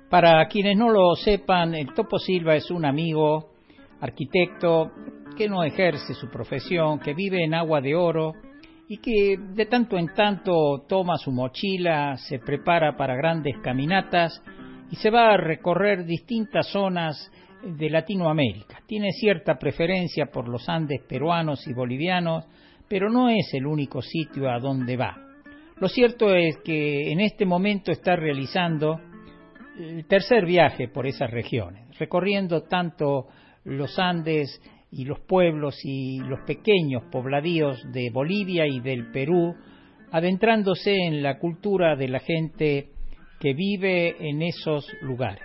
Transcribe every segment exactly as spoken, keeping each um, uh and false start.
Para quienes no lo sepan, el Topo Silva es un amigo, arquitecto, que no ejerce su profesión, que vive en Agua de Oro y que de tanto en tanto toma su mochila, se prepara para grandes caminatas y se va a recorrer distintas zonas de Latinoamérica. Tiene cierta preferencia por los Andes peruanos y bolivianos, pero no es el único sitio a donde va. Lo cierto es que en este momento está realizando el tercer viaje por esas regiones, recorriendo tanto los Andes y los pueblos y los pequeños pobladíos de Bolivia y del Perú, adentrándose en la cultura de la gente que vive en esos lugares.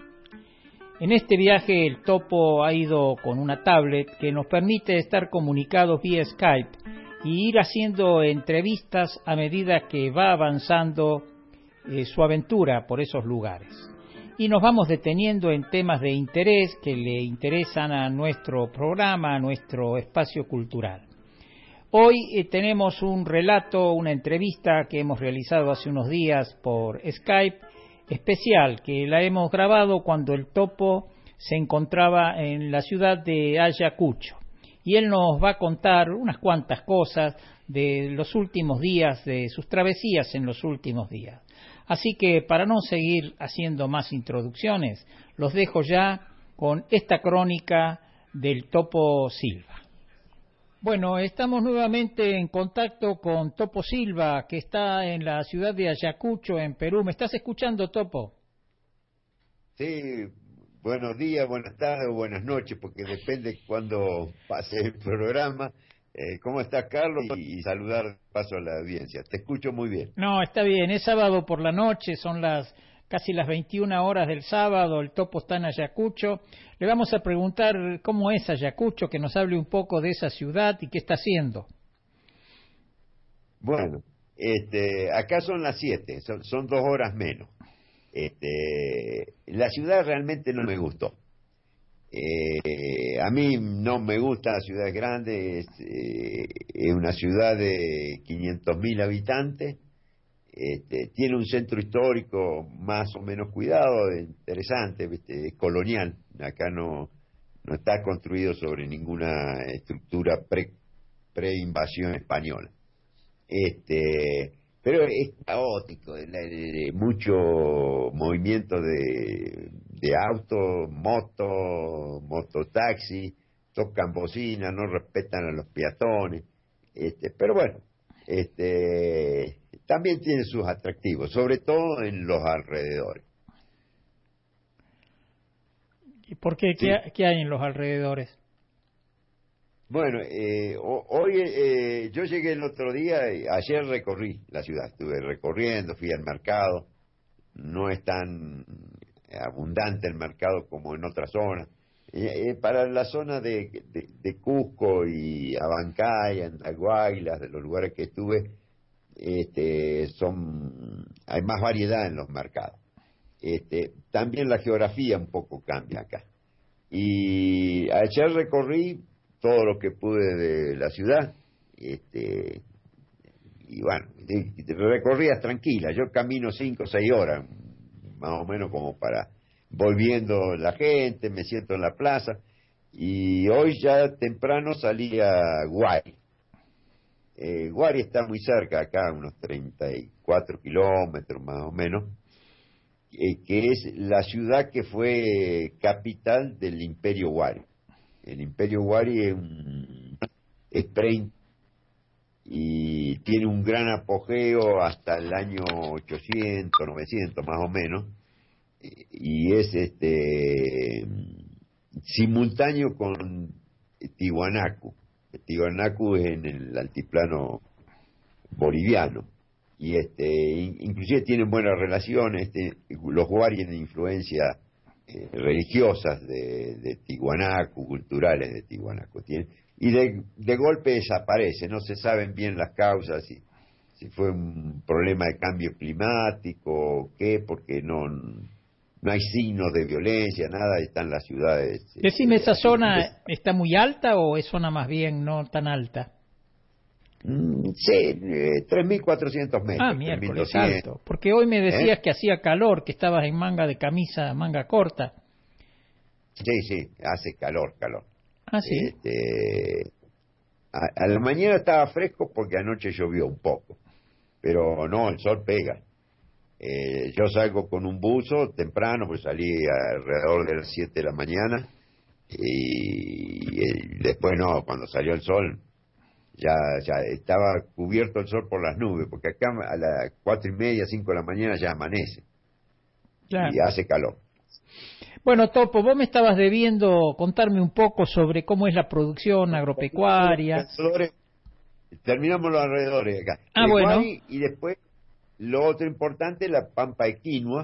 En este viaje el Topo ha ido con una tablet que nos permite estar comunicados vía Skype y ir haciendo entrevistas a medida que va avanzando eh, su aventura por esos lugares. Y nos vamos deteniendo en temas de interés que le interesan a nuestro programa, a nuestro espacio cultural. Hoy eh, tenemos un relato, una entrevista que hemos realizado hace unos días por Skype, especial, que la hemos grabado cuando el Topo se encontraba en la ciudad de Ayacucho. Y él nos va a contar unas cuantas cosas de los últimos días, de sus travesías en los últimos días. Así que para no seguir haciendo más introducciones, los dejo ya con esta crónica del Topo Silva. Bueno, estamos nuevamente en contacto con Topo Silva, que está en la ciudad de Ayacucho, en Perú. ¿Me estás escuchando, Topo? Sí, buenos días, buenas tardes o buenas noches, porque depende cuando pase el programa. Eh, ¿Cómo estás, Carlos? Y, y saludar de paso a la audiencia. Te escucho muy bien. No, está bien. Es sábado por la noche, son las casi las veintiuna horas del sábado. El Topo está en Ayacucho. Le vamos a preguntar cómo es Ayacucho, que nos hable un poco de esa ciudad y qué está haciendo. Bueno, este, acá son las siete, son, son dos horas menos. Este, la ciudad realmente no me gustó. Eh, a mí no me gusta la ciudad grande, es, eh, es una ciudad de quinientos mil habitantes, este, tiene un centro histórico más o menos cuidado, interesante, ¿viste? Es colonial, acá no, no está construido sobre ninguna estructura pre, pre-invasión española. Este, pero es caótico, mucho movimiento de, de autos, motos, mototaxi, tocan bocina, no respetan a los peatones, este, pero bueno, este, también tiene sus atractivos, sobre todo en los alrededores. ¿Y por qué? Sí. ¿Qué, qué hay en los alrededores? Bueno, eh, hoy eh, yo llegué el otro día, y ayer recorrí la ciudad, estuve recorriendo, fui al mercado, no es tan abundante el mercado como en otras zonas. Eh, eh, para la zona de, de, de Cusco y Abancay, Andahuaylas, de los lugares que estuve, este, son hay más variedad en los mercados. Este, también la geografía un poco cambia acá. Y ayer recorrí todo lo que pude de la ciudad, este, y bueno, recorridas tranquilas, yo camino cinco o seis horas, más o menos como para, volviendo la gente, me siento en la plaza, y hoy ya temprano salí a Guari. Eh, Guari está muy cerca acá, unos treinta y cuatro kilómetros más o menos, eh, que es la ciudad que fue capital del Imperio Guari. El Imperio Guari es un es pre y tiene un gran apogeo hasta el año ochocientos, novecientos más o menos, y es este simultáneo con Tiwanaku. Tiwanaku es en el altiplano boliviano y este inclusive tienen buenas relaciones. Este, los Guari tienen influencia Eh, religiosas de, de Tiwanaku, culturales de Tiwanaku, tiene, y de, de golpe desaparece, no se saben bien las causas, si, si fue un problema de cambio climático o qué, porque no, no hay signos de violencia, nada, están las ciudades. Decime, este, ¿esa zona está muy alta o es zona más bien no tan alta? Mm, sí, eh, tres mil cuatrocientos metros. Ah, miércoles, alto. Porque hoy me decías ¿Eh? que hacía calor, que estabas en manga de camisa, manga corta. Sí, sí, hace calor, calor. Ah, sí. Este, a, a la mañana estaba fresco porque anoche llovió un poco, pero no, el sol pega. Eh, yo salgo con un buzo temprano, pues salí alrededor de las siete de la mañana y, y después no, cuando salió el sol ya, ya estaba cubierto el sol por las nubes, porque acá a las cuatro y media, cinco de la mañana ya amanece. Claro. Y hace calor. Bueno, Topo, vos me estabas debiendo contarme un poco sobre cómo es la producción agropecuaria. Terminamos los alrededores de acá. Ah, bueno. Y después, lo otro importante, la pampa equinua,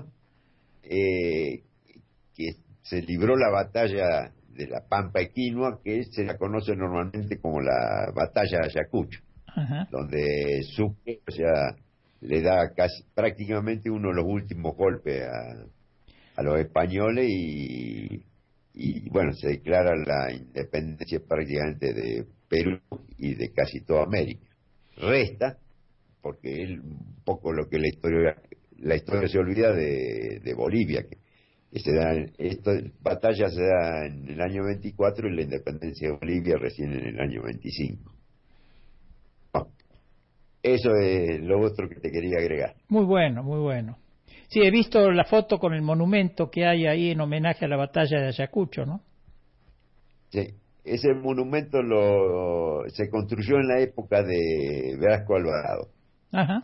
eh, que se libró la batalla de la pampa equinua, que se la conoce normalmente como la batalla de Ayacucho, ajá, donde Sucre, o sea, le da casi prácticamente uno de los últimos golpes a, a los españoles y, y bueno, se declara la independencia prácticamente de Perú y de casi toda América. Resta, porque es un poco lo que la historia la historia se olvida de, de Bolivia, que, que se da, esta batalla se da en el año veinticuatro y la independencia de Bolivia recién en el año veinticinco. Bueno, eso es lo otro que te quería agregar. Muy bueno, muy bueno. Sí, he visto la foto con el monumento que hay ahí en homenaje a la batalla de Ayacucho, ¿no? Sí, ese monumento lo se construyó en la época de Velasco Alvarado. Ajá.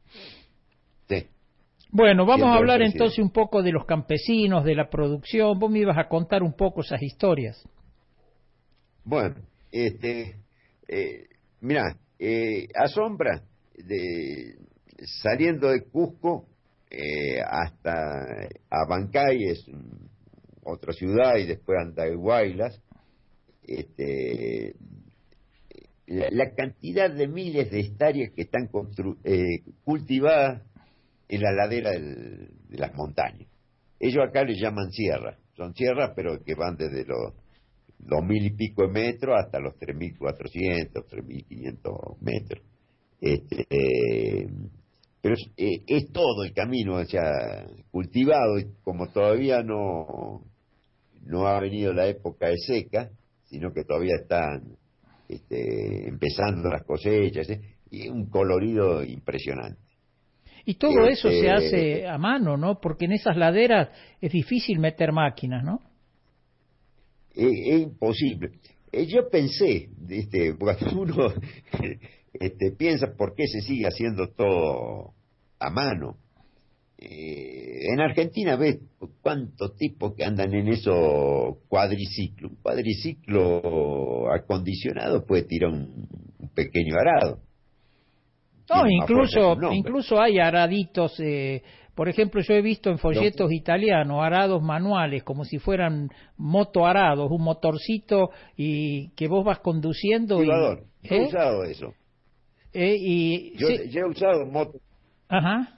Sí. Bueno, vamos a hablar entonces un poco de los campesinos, de la producción. Vos me ibas a contar un poco esas historias. Bueno, este, eh, mira, eh, asombra, de, saliendo de Cusco eh, hasta Abancay, es otra ciudad, y después Andahuaylas, este, la, la cantidad de miles de hectáreas que están constru eh, cultivadas en la ladera del, de las montañas. Ellos acá les llaman sierras, son sierras pero que van desde los dos mil y pico de metros hasta los tres mil cuatrocientos, tres mil quinientos metros. Este, eh, pero es, eh, es todo el camino, o sea, cultivado, y como todavía no, no ha venido la época de seca, sino que todavía están este, empezando las cosechas, ¿eh? Y un colorido impresionante. Y todo este, eso se hace a mano, ¿no? Porque en esas laderas es difícil meter máquinas, ¿no? Es, es imposible. Eh, yo pensé, este, porque uno este, piensa por qué se sigue haciendo todo a mano. Eh, en Argentina ves cuántos tipos que andan en esos cuadriciclos. Un cuadriciclo acondicionado puede tirar un, un pequeño arado. No, incluso, incluso hay araditos, eh, por ejemplo, yo he visto en folletos no. italianos arados manuales, como si fueran motoarados, un motorcito y que vos vas conduciendo. Silvador, y, yo ¿eh? he usado eso. Eh, y, yo, sí. yo he usado moto. Ajá.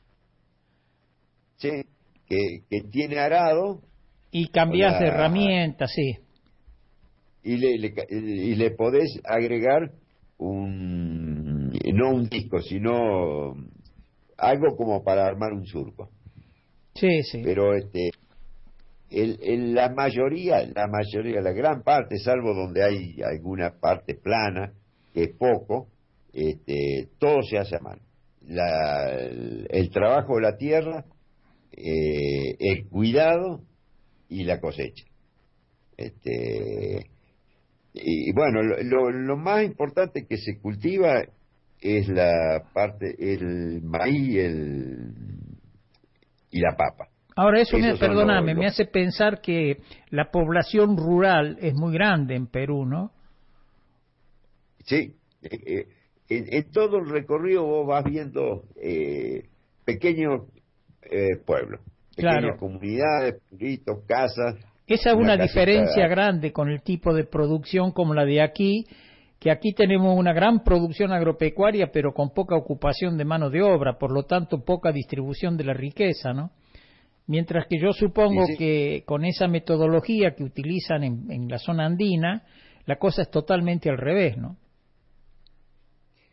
Sí, que, que tiene arado. Y cambias la... de herramienta, sí. Y le, le, y le podés agregar un, no un disco, sino algo como para armar un surco. Sí, sí. Pero este, el, el, la mayoría, la mayoría, la gran parte, salvo donde hay alguna parte plana, que es poco, este, todo se hace a mano. La, el, el trabajo de la tierra, eh, el cuidado y la cosecha. Este, y bueno, lo, lo, lo más importante que se cultiva es la parte, el maíz el, y la papa. Ahora eso, me, perdóname, me hace pensar que la población rural es muy grande en Perú, ¿no? Sí, eh, en, en todo el recorrido vos vas viendo eh, pequeños eh, pueblos, pequeñas claro. comunidades, pueblitos, casas. Esa es una, una diferencia casita... grande con el tipo de producción como la de aquí, que aquí tenemos una gran producción agropecuaria, pero con poca ocupación de mano de obra, por lo tanto poca distribución de la riqueza, ¿no? Mientras que yo supongo sí, sí. que con esa metodología que utilizan en, en la zona andina, la cosa es totalmente al revés, ¿no?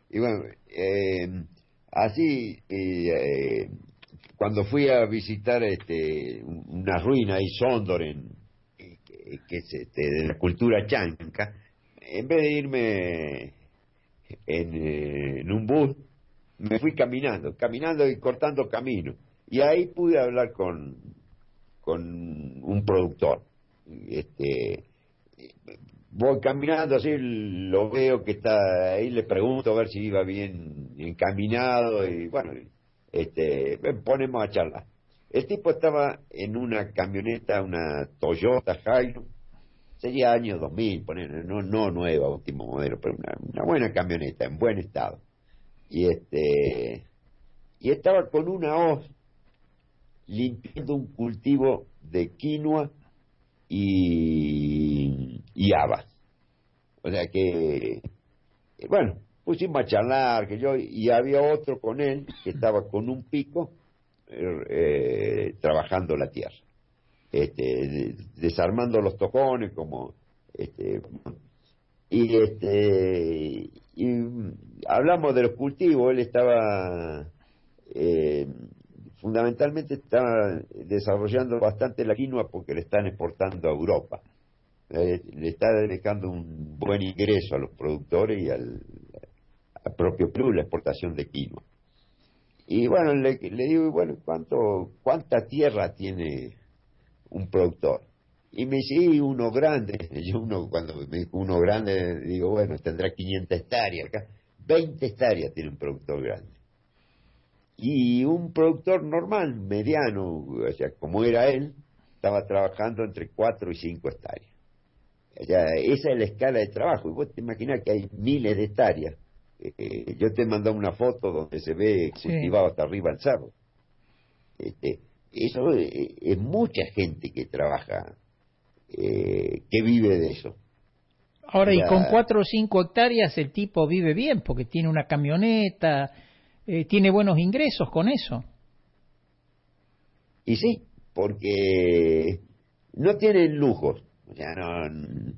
y bueno, eh, así, eh, cuando fui a visitar este, una ruina ahí, Sondor, en, que, que es este, de la cultura chanca, en vez de irme en, eh, en un bus, me fui caminando, caminando y cortando camino. Y ahí pude hablar con, con un productor. Este, voy caminando así, lo veo que está ahí, le pregunto a ver si iba bien encaminado y bueno, este, ponemos a charlar. El tipo estaba en una camioneta, una Toyota Hilux, sería año dos mil, poner, no, no nueva, último modelo, pero una, una buena camioneta, en buen estado. Y este y estaba con una hoz limpiando un cultivo de quinoa y, y habas. O sea que, bueno, pusimos a charlar, que yo, y había otro con él que estaba con un pico eh, trabajando la tierra, este, desarmando los tocones, como, este, y este, y hablamos de los cultivos. Él estaba, eh, fundamentalmente estaba desarrollando bastante la quinoa porque le están exportando a Europa. Eh, le está dejando un buen ingreso a los productores y al, al propio club la exportación de quinoa. Y bueno, le, le digo, bueno, ¿cuánto, ¿cuánta tierra tiene un productor? Y me dice, sí, uno grande. Yo uno, cuando me dijo uno grande, digo, bueno, tendrá quinientas hectáreas acá. veinte hectáreas tiene un productor grande. Y un productor normal, mediano, o sea, como era él, estaba trabajando entre cuatro y cinco hectáreas. O sea, esa es la escala de trabajo. Y vos te imaginás que hay miles de hectáreas. Eh, yo te he mandado una foto donde se ve cultivado Sí. hasta arriba el cerro. Este, eso es, es mucha gente que trabaja, eh, que vive de eso. Ahora, y con Ya, cuatro o cinco hectáreas el tipo vive bien, porque tiene una camioneta, eh, tiene buenos ingresos con eso. y sí, porque no tienen lujos, o sea, no,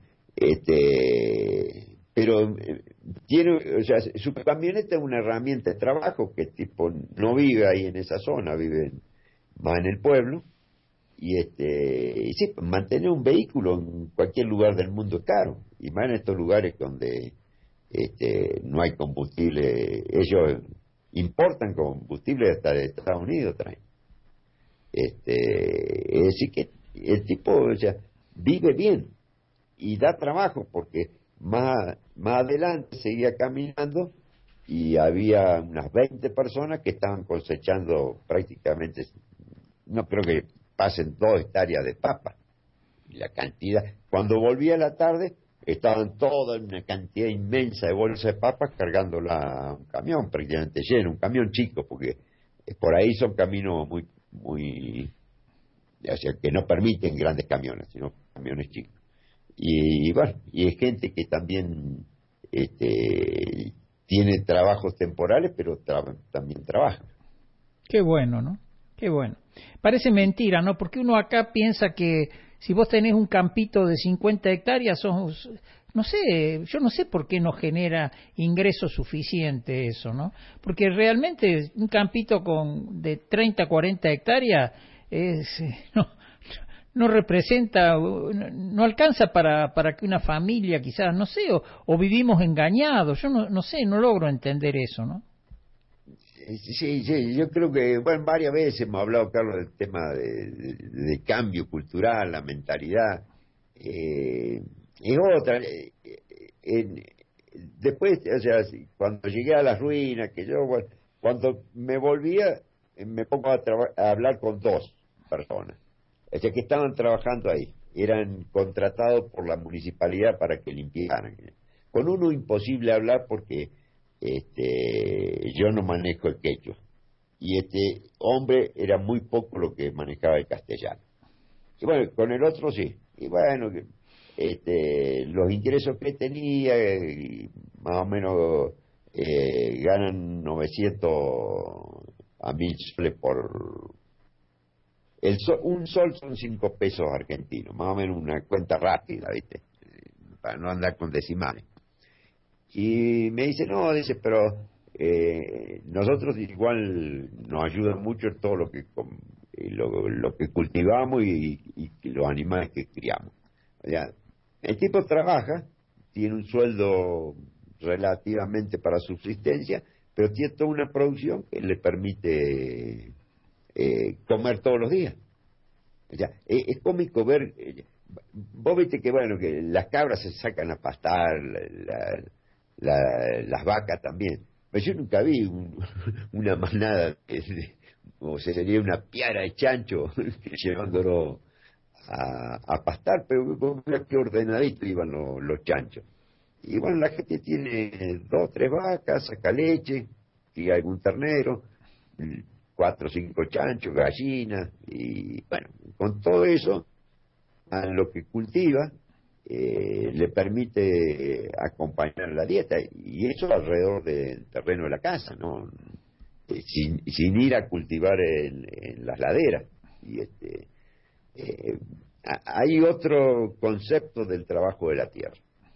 este, pero eh, tiene, o sea, su camioneta es una herramienta de trabajo que el tipo no vive ahí en esa zona, vive más en el pueblo. Y este y sí, mantener un vehículo en cualquier lugar del mundo es caro, y más en estos lugares donde este no hay combustible. Ellos importan combustible hasta de Estados Unidos, traen. Este, es decir que el tipo, o sea, vive bien y da trabajo, porque más, más adelante seguía caminando y había unas veinte personas que estaban cosechando prácticamente, no creo que pasen dos hectáreas de papa. Y la cantidad, cuando volvía a la tarde, estaban toda una cantidad inmensa de bolsas de papas cargándola a un camión, prácticamente lleno, un camión chico, porque por ahí son caminos muy, muy, o sea, que no permiten grandes camiones, sino camiones chicos. Y, y bueno, y es gente que también este, tiene trabajos temporales, pero tra- también trabaja. Qué bueno, ¿no? Qué bueno. Parece mentira, ¿no? Porque uno acá piensa que si vos tenés un campito de cincuenta hectáreas, sos, no sé, yo no sé por qué no genera ingreso suficiente eso, ¿no? Porque realmente un campito con de treinta, cuarenta hectáreas es, eh, no, no representa, no, no alcanza para, para que una familia quizás, no sé, o, o vivimos engañados, yo no, no sé, no logro entender eso, ¿no? Sí, sí, yo creo que, bueno, varias veces hemos hablado, Carlos, del tema de, de- de cambio cultural, la mentalidad. Eh, es otra. eh, eh, en- después, o sea, si- cuando llegué a las ruinas, que yo, bueno, cuando me volvía, eh, me pongo a, traba- a hablar con dos personas, o sea, que estaban trabajando ahí, eran contratados por la municipalidad para que limpiaran. Con uno imposible hablar porque este, yo no manejo el quechua, y este hombre era muy poco lo que manejaba el castellano. Y bueno, con el otro sí. Y bueno, que, este, los ingresos que tenía, eh, más o menos eh, ganan novecientos a mil soles por... El sol, un sol son cinco pesos argentinos, más o menos una cuenta rápida, ¿viste? Para no andar con decimales. Y me dice, no, dice, pero eh, nosotros igual nos ayuda mucho todo lo que lo, lo que cultivamos y, y, y los animales que criamos. O sea, el tipo trabaja, tiene un sueldo relativamente para subsistencia, pero tiene toda una producción que le permite eh, comer todos los días. O sea, es, es cómico ver, eh, vos viste que bueno, que las cabras se sacan a pastar, la, la, las vacas también, pero yo nunca vi un, una manada, de, o sea, sería una piara de chancho llevándolo a, a pastar, pero qué ordenadito iban los, los chanchos. Y bueno, la gente tiene dos, tres vacas, saca leche, y algún ternero, cuatro o cinco chanchos, gallinas, y bueno, con todo eso, a lo que cultiva, eh, le permite acompañar la dieta, y eso alrededor del terreno de la casa, ¿no? Eh, sin, sin ir a cultivar en, en las laderas. Y este, eh, hay otro concepto del trabajo de la tierra.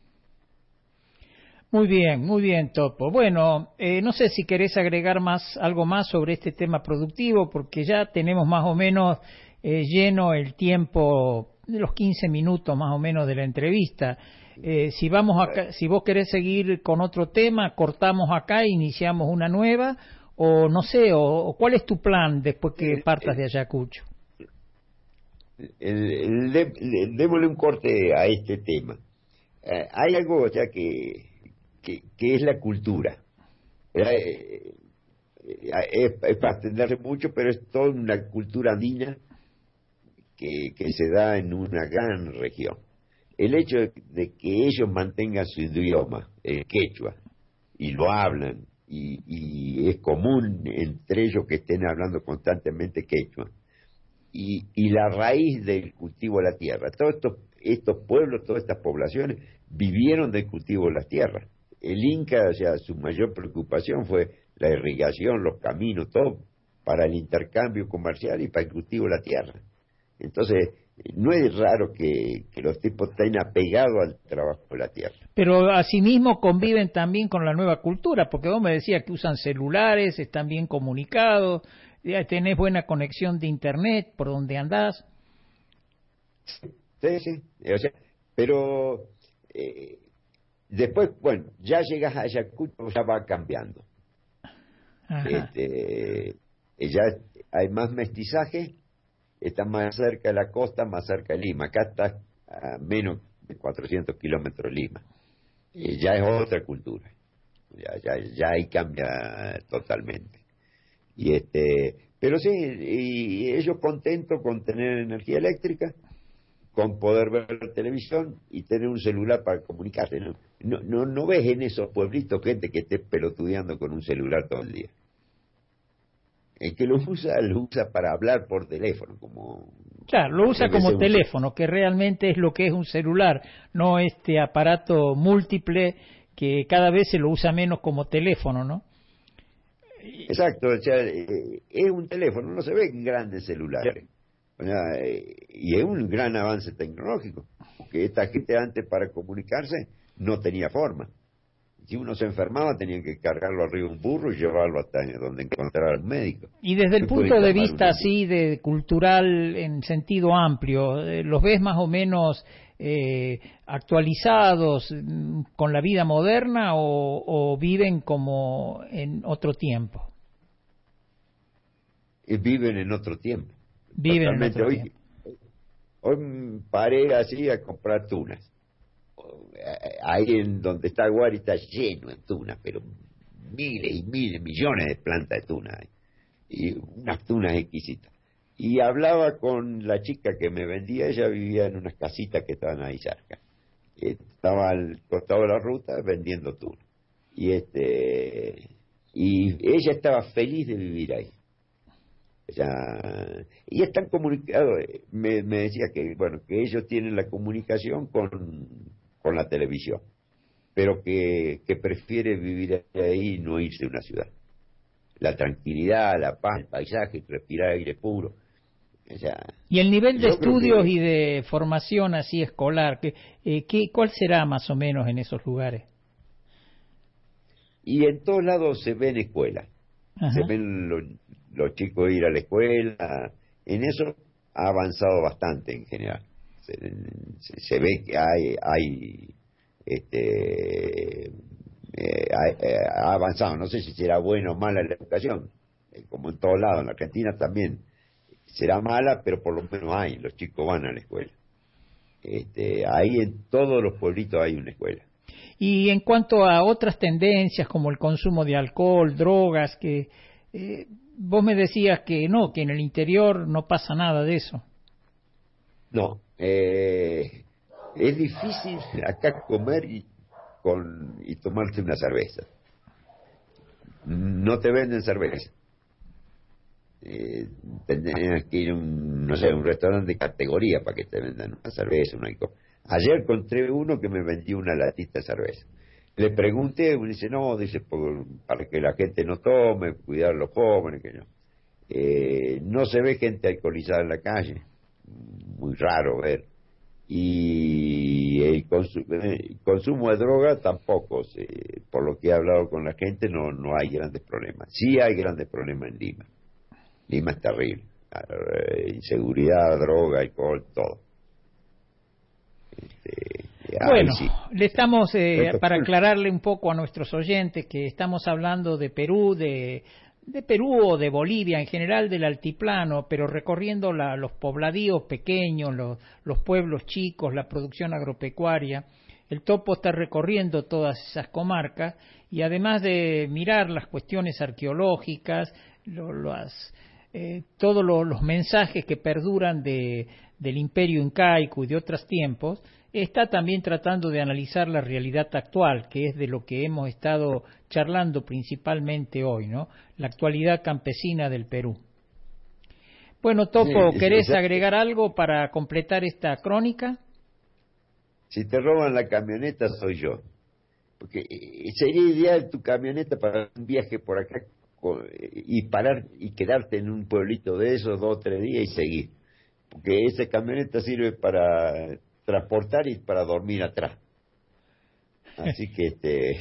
Muy bien, muy bien, Topo. Bueno, eh, no sé si querés agregar más algo más sobre este tema productivo, porque ya tenemos más o menos eh, lleno el tiempo de los quince minutos más o menos de la entrevista. Eh, si vamos acá, si vos querés seguir con otro tema, cortamos acá e iniciamos una nueva, o no sé, o, o cuál es tu plan después que partas de Ayacucho. El, el, el, el, démosle un corte a este tema. Eh, hay algo, o sea, que Que, que es la cultura. Eh, es, es para extenderse mucho, pero es toda una cultura andina que, que se da en una gran región. El hecho de, de que ellos mantengan su idioma, el quechua, y lo hablan, y, y es común entre ellos que estén hablando constantemente quechua, y, y la raíz del cultivo de la tierra. Todos estos, estos pueblos, todas estas poblaciones vivieron del cultivo de las tierras. El Inca, o sea, su mayor preocupación fue la irrigación, los caminos, todo para el intercambio comercial y para el cultivo de la tierra. Entonces, no es raro que, que los tipos estén apegados al trabajo de la tierra. Pero asimismo conviven también con la nueva cultura, porque vos me decías que usan celulares, están bien comunicados, tenés buena conexión de internet por donde andás. Sí, sí, o sea, pero... Eh, Después, bueno, ya llegas a Ayacucho, ya va cambiando. Este, ya hay más mestizaje, está más cerca de la costa, más cerca de Lima. Acá está a menos de cuatrocientos kilómetros de Lima. Y ya es otra cultura. Ya, ya, ya ahí cambia totalmente. Y este, pero sí, y ellos contentos con tener energía eléctrica, con poder ver televisión y tener un celular para comunicarse. No, no, no, no ves en esos pueblitos gente que esté pelotudeando con un celular todo el día. El que lo usa, lo usa para hablar por teléfono, como... Claro, lo usa como teléfono, usa. Que realmente es lo que es un celular, no este aparato múltiple que cada vez se lo usa menos como teléfono, ¿no? Exacto, o sea, eh, es un teléfono, no se ven grandes celulares. O sea, eh, y es un gran avance tecnológico, porque esta gente antes para comunicarse no tenía forma. Si uno se enfermaba tenían que cargarlo arriba de un burro y llevarlo hasta donde encontrara al médico. Y desde el punto de vista así de cultural en sentido amplio, ¿los ves más o menos eh, actualizados con la vida moderna o, o viven como en otro tiempo? Y viven en otro tiempo. Viven Totalmente. en otro hoy, tiempo. Hoy paré así a comprar tunas. Ahí en donde está Guari está lleno de tunas, pero miles y miles, millones de plantas de tunas. Y unas tunas exquisitas. Y hablaba con la chica que me vendía, ella vivía en unas casitas que estaban ahí cerca. Estaba al costado de la ruta vendiendo tunas. Y este y ella estaba feliz de vivir ahí. O sea, y están comunicados, me, me decía que bueno que ellos tienen la comunicación con, con la televisión, pero que, que prefiere vivir ahí y no irse a una ciudad. La tranquilidad, la paz, el paisaje, respirar aire puro. O sea, y el nivel de estudios que... y de formación así escolar, ¿qué, eh, qué, ¿cuál será más o menos en esos lugares? Y en todos lados se ven escuelas, Ajá. se ven lo, los chicos ir a la escuela. En eso ha avanzado bastante en general. Se, se, se ve que hay, hay este, eh, ha, eh, ha avanzado. No sé si será buena o mala la educación, eh, como en todos lados. En la Argentina también será mala, pero por lo menos hay, los chicos van a la escuela. Este, ahí en todos los pueblitos hay una escuela. Y en cuanto a otras tendencias como el consumo de alcohol, drogas, que eh, vos me decías que no, que en el interior no pasa nada de eso. No, eh, es difícil acá comer y, con, y tomarte una cerveza. No te venden cerveza. Eh, tendrías que ir a un, no sé, a un restaurante de categoría para que te vendan una cerveza, una alcohol. Ayer encontré uno que me vendió una latita de cerveza. Le pregunté, uno dice, no, dice, por, para que la gente no tome, cuidar a los jóvenes, que no. Eh, no se ve gente alcoholizada en la calle, muy raro ver. Y el, consu el consumo de droga tampoco, se, por lo que he hablado con la gente, no, no hay grandes problemas. Sí hay grandes problemas en Lima. Lima es terrible. Inseguridad, droga, alcohol, todo. Este, bueno, sí. le estamos, eh, para aclararle un poco a nuestros oyentes, que estamos hablando de Perú, de, de Perú o de Bolivia en general, del altiplano, pero recorriendo la, los pobladíos pequeños, los, los pueblos chicos, la producción agropecuaria. El Topo está recorriendo todas esas comarcas y además de mirar las cuestiones arqueológicas, lo, las, eh, todos lo, los mensajes que perduran de, del imperio incaico y de otros tiempos, está también tratando de analizar la realidad actual, que es de lo que hemos estado charlando principalmente hoy, ¿no? La actualidad campesina del Perú. Bueno, Topo, ¿querés agregar algo para completar esta crónica? Si te roban la camioneta, soy yo. Porque sería ideal tu camioneta para un viaje por acá y parar y quedarte en un pueblito de esos dos o tres días y seguir. Porque esa camioneta sirve para transportar y para dormir atrás. Así que este,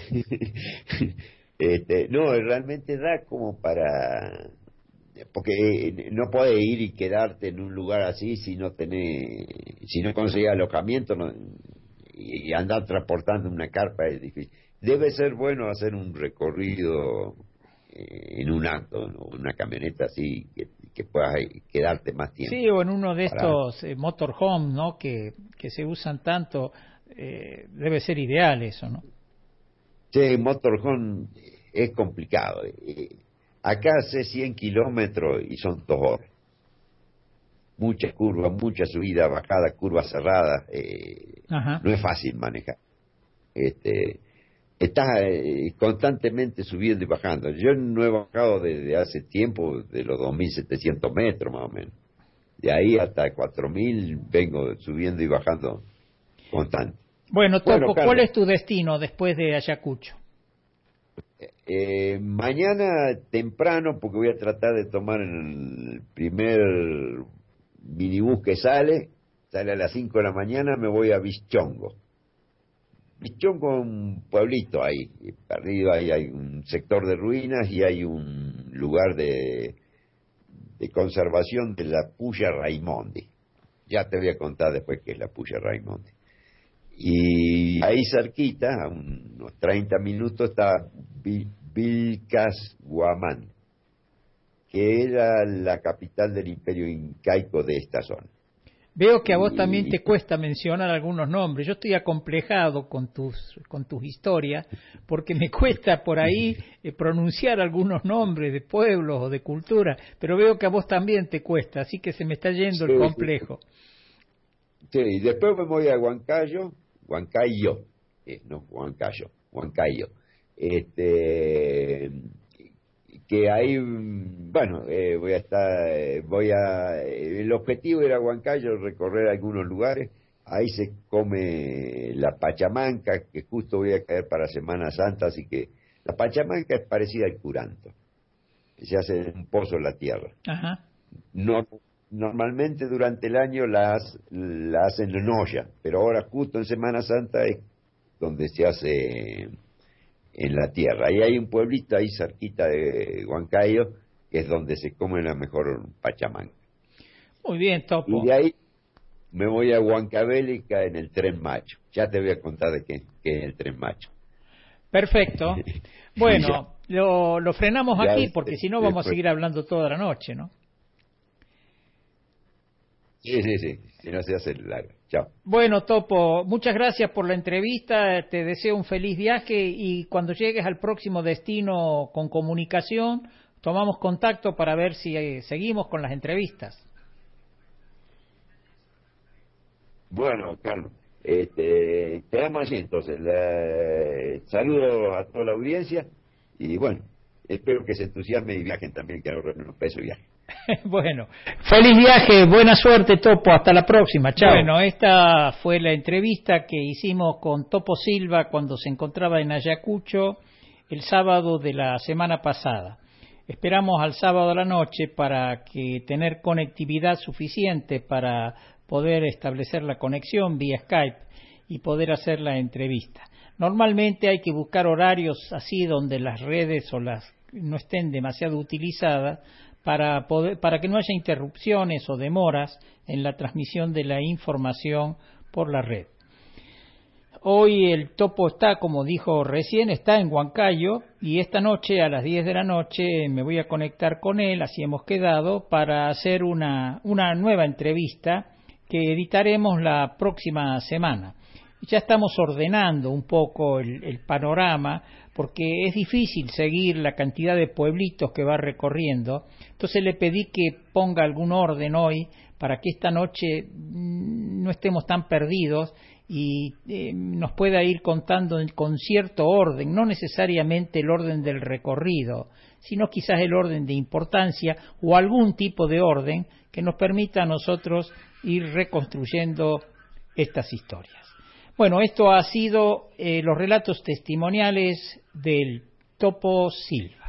este no, realmente da como para, porque no puedes ir y quedarte en un lugar así si no tenés, si no consigues alojamiento, no, y, y andar transportando una carpa es difícil. Debe ser bueno hacer un recorrido eh, en un acto, ¿no? Una camioneta así que, que puedas quedarte más tiempo. Sí, o en uno de para... estos eh, motorhome, ¿no? Que, que se usan tanto, eh, debe ser ideal eso, ¿no? Sí, motorhome es complicado. Eh, acá hace cien kilómetros y son dos horas. Muchas curvas, mucha subida, bajada, curvas cerradas. Eh, no es fácil manejar. Este, estás eh, constantemente subiendo y bajando. Yo no he bajado desde hace tiempo, de los dos mil setecientos metros más o menos. De ahí hasta cuatro mil vengo subiendo y bajando constante. Bueno, Topo, bueno, ¿cuál es tu destino después de Ayacucho? Eh, mañana temprano, porque voy a tratar de tomar el primer minibús que sale, sale a las cinco de la mañana, me voy a Vischongo. Vischongo es un pueblito ahí, perdido, ahí hay un sector de ruinas y hay un lugar de, de conservación de la Puya Raimondi. Ya te voy a contar después qué es la Puya Raimondi. Y ahí cerquita, a unos treinta minutos, está Vilcas Guamán, que era la capital del imperio incaico de esta zona. Veo que a vos también te cuesta mencionar algunos nombres. Yo estoy acomplejado con tus con tus historias porque me cuesta por ahí eh, pronunciar algunos nombres de pueblos o de cultura, pero veo que a vos también te cuesta, así que se me está yendo sí, el complejo. Sí, sí, después me voy a Huancayo, Huancayo, eh, no Huancayo, Huancayo. Este, que ahí, bueno, eh, voy a estar, eh, voy a, eh, el objetivo era Huancayo, recorrer algunos lugares, ahí se come la pachamanca, que justo voy a caer para Semana Santa, así que la pachamanca es parecida al curanto, se hace en un pozo en la tierra. Ajá. No, normalmente durante el año la, la hacen en olla, pero ahora justo en Semana Santa es donde se hace en la tierra. Ahí hay un pueblito ahí cerquita de Huancayo, que es donde se come la mejor pachamanga. Muy bien, Topo. Y de ahí me voy a Huancavelica en el Tren Macho. Ya te voy a contar de qué, qué es el Tren Macho. Perfecto. Bueno, lo, lo frenamos ya aquí es, porque si no después. vamos a seguir hablando toda la noche, ¿no? Sí, sí, sí. Si no se hace largo. Chao. Bueno, Topo, muchas gracias por la entrevista. Te deseo un feliz viaje y cuando llegues al próximo destino con comunicación, tomamos contacto para ver si eh, seguimos con las entrevistas. Bueno, Carlos, este, quedamos así entonces. La, saludo a toda la audiencia y bueno, espero que se entusiasmen y viajen también, que ahorren unos pesos y viajen. Bueno, feliz viaje, buena suerte, Topo, hasta la próxima, chao. Bueno, esta fue la entrevista que hicimos con Topo Silva cuando se encontraba en Ayacucho el sábado de la semana pasada. Esperamos al sábado a la noche para que tener conectividad suficiente para poder establecer la conexión vía Skype y poder hacer la entrevista. Normalmente hay que buscar horarios así donde las redes o las no estén demasiado utilizadas para poder, para que no haya interrupciones o demoras en la transmisión de la información por la red. Hoy el Topo está, como dijo recién, está en Huancayo y esta noche a las diez de la noche me voy a conectar con él, así hemos quedado, para hacer una, una nueva entrevista que editaremos la próxima semana. Ya estamos ordenando un poco el, el panorama porque es difícil seguir la cantidad de pueblitos que va recorriendo. Entonces le pedí que ponga algún orden hoy para que esta noche no estemos tan perdidos y eh, nos pueda ir contando con cierto orden, no necesariamente el orden del recorrido, sino quizás el orden de importancia o algún tipo de orden que nos permita a nosotros ir reconstruyendo estas historias. Bueno, esto ha sido eh, los relatos testimoniales del Topo Silva.